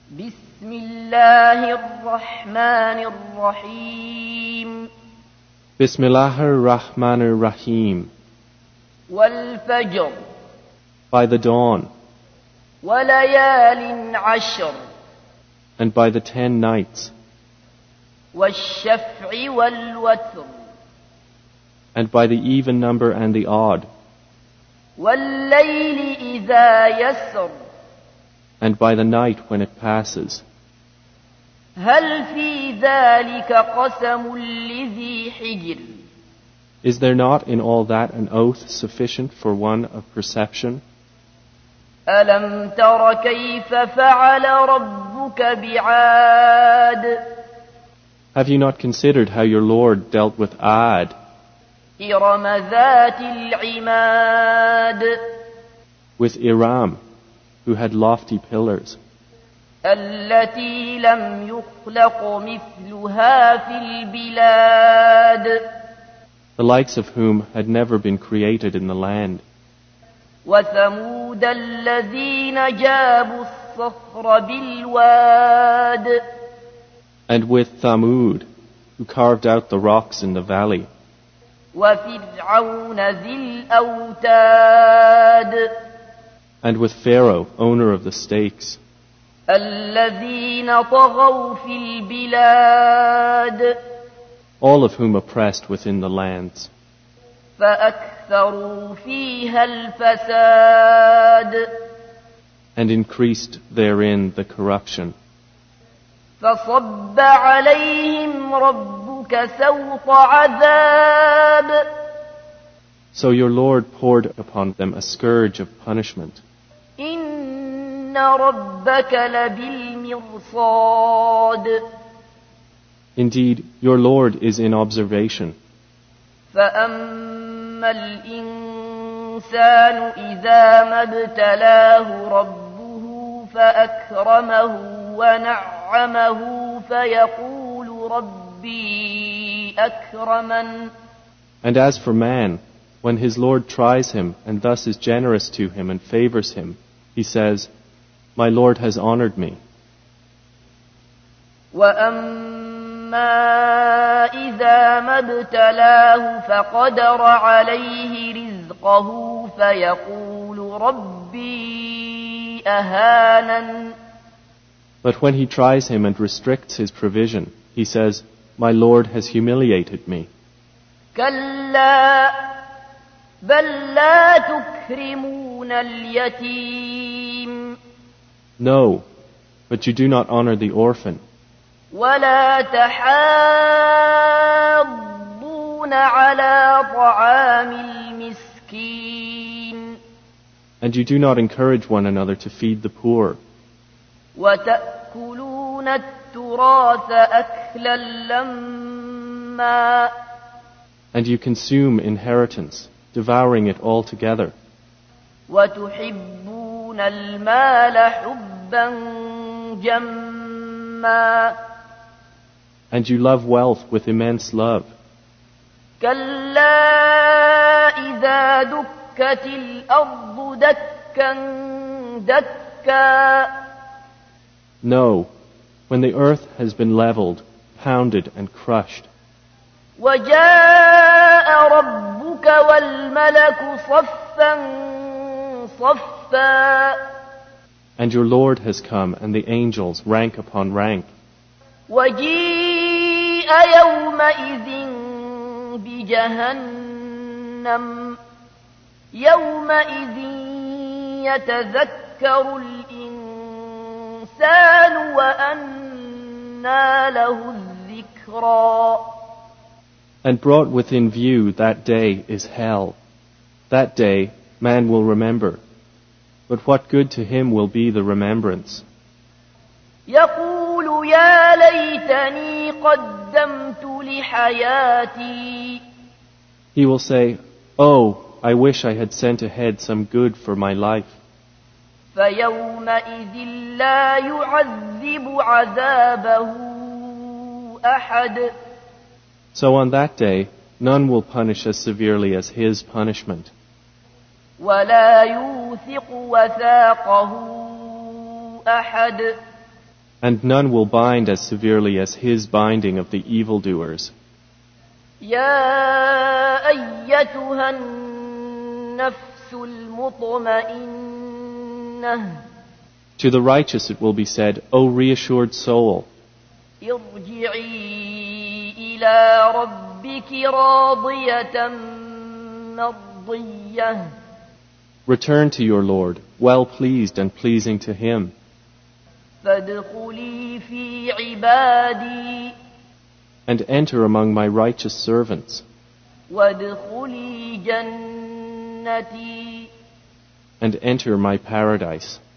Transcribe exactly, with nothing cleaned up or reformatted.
بسم الله الرحمن الرحيم Bismillahir Rahmanir Rahim. والفجر By the dawn, وليال عشر and by the ten nights, والشفع والوتر and by the even number and the odd, والليل إذا يسر and by the night when it passes. هل في ذلك قسم لذي حجر Is there not in all that an oath sufficient for one of perception? ألم تر كيف فعل ربك بعاد Have you not considered how your Lord dealt with Ad, إرم ذات العماد with Iram, who had lofty pillars, التي لم يخلق مثلها في البلاد the likes of whom had never been created in the land, وثمود الذين جابوا الصخر بالواد and with Thamud, who carved out the rocks in the valley, وفرعون ذي الأوتاد and with Pharaoh, owner of the stakes, الذين طغوا في البلاد all of whom oppressed within the lands, فأكثروا فيها الفساد and increased therein the corruption. فصب عليهم ربك سوط عذاب So your Lord poured upon them a scourge of punishment. إن ربك لبالمرصاد Indeed, your Lord is in observation. فأما الإنسان إذا ما ابتلاه ربه فأكرمه ونعمه فيقول ربي أكرمن And as for man, when his Lord tries him and thus is generous to him and favors him, he says, My Lord has honored me. وأما إذا ما ابتلاه فقدر عليه رزقه فيقول ربي أهانن But when he tries him and restricts his provision, he says, My Lord has humiliated me. كلا بل لا تكرمون اليتيم No, but you do not honor the orphan, ولا تحاضون على طعام المسكين and you do not encourage one another to feed the poor, وتأكلون التراث أكلا لما and you consume inheritance, devouring it all together, وتحبون المال حبا جما and you love wealth with immense love. كلا إذا دكت الأرض دكا دكا No, when the earth has been leveled, pounded and crushed, وجاء ربك والملك صفا صفا and your Lord has come and the angels rank upon rank, وجيء يومئذ بجهنم يومئذ يتذكر الإنسان وأنى له الذكرى and brought within view that day is hell. That day man will remember, but what good to him will be the remembrance? يقول يا ليتني قدمت لحياتي He will say, Oh, I wish I had sent ahead some good for my life. فيومئذ لا يعذب عذابه أحد So on that day, none will punish as severely as his punishment, ولا يوثق وثاقه أحد And none will bind as severely as his binding of the evildoers. يا أيتها النفس المطمئنة To the righteous it will be said, O reassured soul, ارجعي إلى ربك راضية مرضية return to your Lord, well pleased and pleasing to him. فادخلي في عبادي And enter among my righteous servants. وادخلي جنتي And enter my paradise.